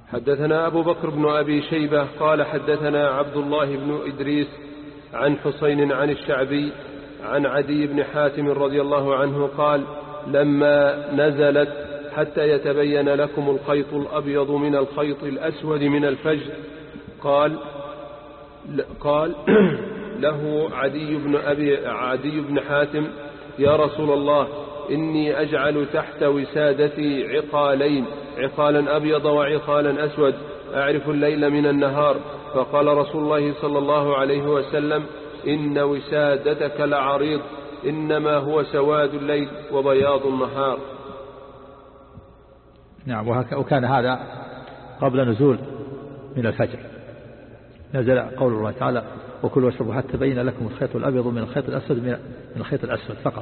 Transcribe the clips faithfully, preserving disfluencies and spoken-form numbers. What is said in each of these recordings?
حدثنا أبو بكر بن أبي شيبة قال حدثنا عبد الله بن إدريس عن حسين عن الشعبي عن عدي بن حاتم رضي الله عنه قال لما نزلت حتى يتبين لكم الخيط الأبيض من الخيط الأسود من الفجر قال قال له عدي بن, أبي عدي بن حاتم يا رسول الله إني أجعل تحت وسادتي عقالين عقالا أبيض وعقالا أسود أعرف الليل من النهار فقال رسول الله صلى الله عليه وسلم إن وسادتك لعريض إنما هو سواد الليل وبياض النهار. نعم. وكان هذا قبل نزول من الفجر، نزل قول الله تعالى وكلوا واشربوا حتى تبين لكم الخيط الأبيض من الخيط الأسود من الخيط الأسود فقط.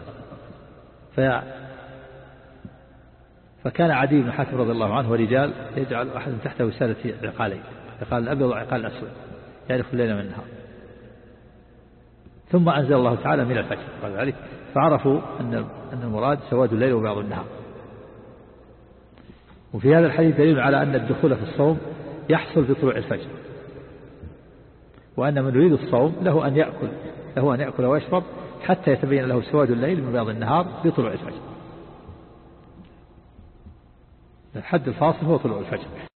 فكان عدي بن حاتم رضي الله عنه ورجال يجعل أحد تحت وسادة عقالين عقال الأبيض وعقال الأسود يعرف الليل من النهار. ثم أنزل الله تعالى من الفجر قال ذلك فعرفوا أن أن المراد سواد الليل وبياض النهار. وفي هذا الحديث دليل على أن الدخول في الصوم يحصل بطلوع الفجر، وأن من يريد الصوم له أن يأكل له أن يأكل ويشرب حتى يتبين له سواد الليل من بياض النهار بطلوع الفجر. الحد الفاصل هو طلوع الفجر.